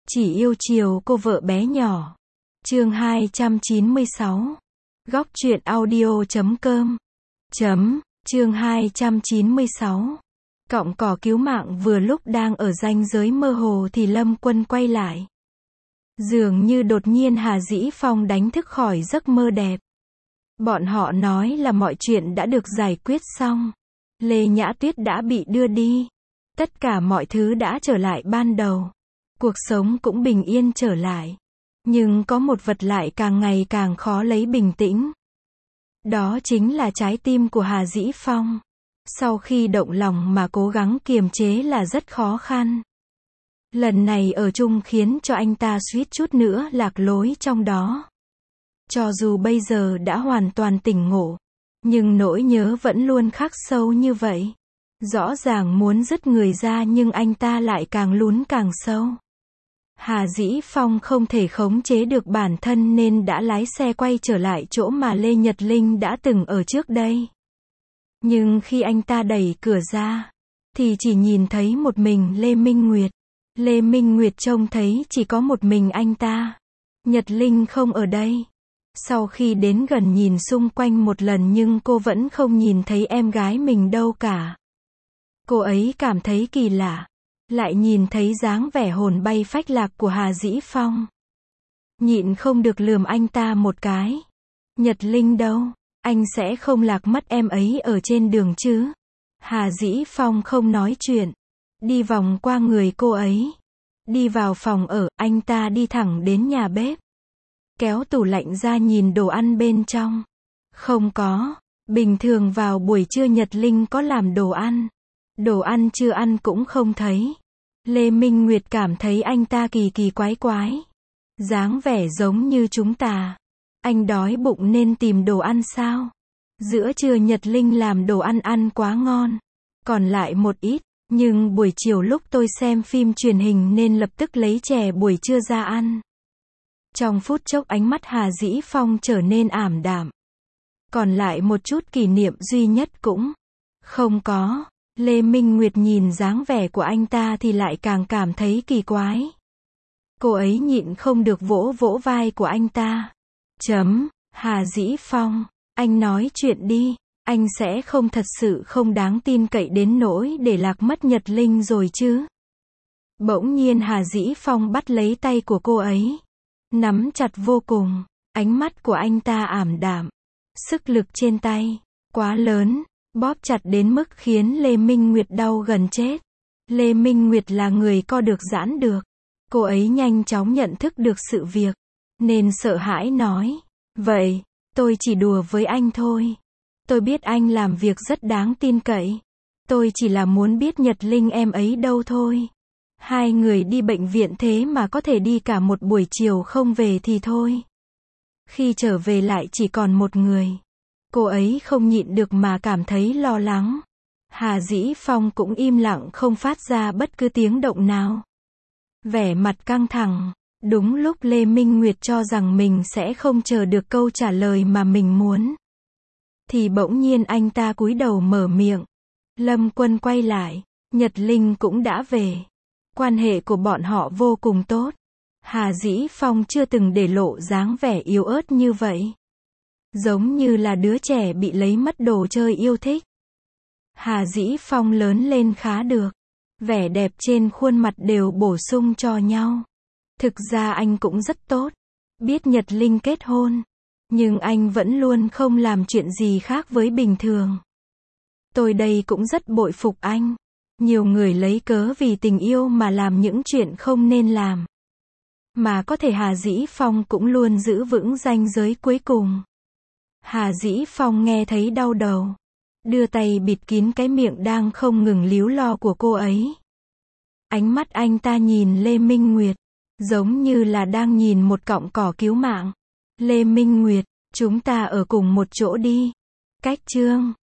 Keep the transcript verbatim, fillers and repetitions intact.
Chỉ yêu chiều cô vợ bé nhỏ. Chương hai trăm chín mươi sáu. Góc truyện audio chấm com. Chấm, chương hai trăm chín mươi sáu. Cọng cỏ cứu mạng vừa lúc đang ở ranh giới mơ hồ thì Lâm Quân quay lại. Dường như đột nhiên Hà Dĩ Phong đánh thức khỏi giấc mơ đẹp. Bọn họ nói là mọi chuyện đã được giải quyết xong. Lê Nhã Tuyết đã bị đưa đi. Tất cả mọi thứ đã trở lại ban đầu. Cuộc sống cũng bình yên trở lại. Nhưng có một vật lại càng ngày càng khó lấy bình tĩnh. Đó chính là trái tim của Hà Dĩ Phong. Sau khi động lòng mà cố gắng kiềm chế là rất khó khăn. Lần này ở chung khiến cho anh ta suýt chút nữa lạc lối trong đó. Cho dù bây giờ đã hoàn toàn tỉnh ngộ, nhưng nỗi nhớ vẫn luôn khắc sâu như vậy. Rõ ràng muốn dứt người ra nhưng anh ta lại càng lún càng sâu. Hà Dĩ Phong không thể khống chế được bản thân nên đã lái xe quay trở lại chỗ mà Lê Nhật Linh đã từng ở trước đây. Nhưng khi anh ta đẩy cửa ra, thì chỉ nhìn thấy một mình Lê Minh Nguyệt. Lê Minh Nguyệt trông thấy chỉ có một mình anh ta. Nhật Linh không ở đây. Sau khi đến gần nhìn xung quanh một lần nhưng cô vẫn không nhìn thấy em gái mình đâu cả. Cô ấy cảm thấy kỳ lạ. Lại nhìn thấy dáng vẻ hồn bay phách lạc của Hà Dĩ Phong. Nhịn không được lườm anh ta một cái. Nhật Linh đâu? Anh sẽ không lạc mất em ấy ở trên đường chứ? Hà Dĩ Phong không nói chuyện. Đi vòng qua người cô ấy. Đi vào phòng ở, anh ta đi thẳng đến nhà bếp. Kéo tủ lạnh ra nhìn đồ ăn bên trong. Không có. Bình thường vào buổi trưa Nhật Linh có làm đồ ăn. Đồ ăn chưa ăn cũng không thấy. Lê Minh Nguyệt cảm thấy anh ta kỳ kỳ quái quái. Dáng vẻ giống như chúng ta. Anh đói bụng nên tìm đồ ăn sao? Giữa trưa Nhật Linh làm đồ ăn ăn quá ngon. Còn lại một ít. Nhưng buổi chiều lúc tôi xem phim truyền hình nên lập tức lấy chè buổi trưa ra ăn. Trong phút chốc ánh mắt Hà Dĩ Phong trở nên ảm đạm. Còn lại một chút kỷ niệm duy nhất cũng không có. Lê Minh Nguyệt nhìn dáng vẻ của anh ta thì lại càng cảm thấy kỳ quái. Cô ấy nhịn không được vỗ vỗ vai của anh ta. Chấm, Hà Dĩ Phong, anh nói chuyện đi. Anh sẽ không thật sự không đáng tin cậy đến nỗi để lạc mất Nhật Linh rồi chứ? Bỗng nhiên Hà Dĩ Phong bắt lấy tay của cô ấy. Nắm chặt vô cùng. Ánh mắt của anh ta ảm đạm. Sức lực trên tay quá lớn. Bóp chặt đến mức khiến Lê Minh Nguyệt đau gần chết. Lê Minh Nguyệt là người co được giãn được. Cô ấy nhanh chóng nhận thức được sự việc. Nên sợ hãi nói. Vậy, tôi chỉ đùa với anh thôi. Tôi biết anh làm việc rất đáng tin cậy. Tôi chỉ là muốn biết Nhật Linh em ấy đâu thôi. Hai người đi bệnh viện thế mà có thể đi cả một buổi chiều không về thì thôi. Khi trở về lại chỉ còn một người. Cô ấy không nhịn được mà cảm thấy lo lắng. Hà Dĩ Phong cũng im lặng không phát ra bất cứ tiếng động nào. Vẻ mặt căng thẳng. Đúng lúc Lê Minh Nguyệt cho rằng mình sẽ không chờ được câu trả lời mà mình muốn. Thì bỗng nhiên anh ta cúi đầu mở miệng. Lâm Quân quay lại. Nhật Linh cũng đã về. Quan hệ của bọn họ vô cùng tốt. Hà Dĩ Phong chưa từng để lộ dáng vẻ yếu ớt như vậy. Giống như là đứa trẻ bị lấy mất đồ chơi yêu thích. Hà Dĩ Phong lớn lên khá được. Vẻ đẹp trên khuôn mặt đều bổ sung cho nhau. Thực ra anh cũng rất tốt. Biết Nhật Linh kết hôn. Nhưng anh vẫn luôn không làm chuyện gì khác với bình thường. Tôi đây cũng rất bội phục anh. Nhiều người lấy cớ vì tình yêu mà làm những chuyện không nên làm. Mà có thể Hà Dĩ Phong cũng luôn giữ vững ranh giới cuối cùng. Hà Dĩ Phong nghe thấy đau đầu. Đưa tay bịt kín cái miệng đang không ngừng líu lo của cô ấy. Ánh mắt anh ta nhìn Lê Minh Nguyệt. Giống như là đang nhìn một cọng cỏ cứu mạng. Lê Minh Nguyệt, chúng ta ở cùng một chỗ đi. Cách chương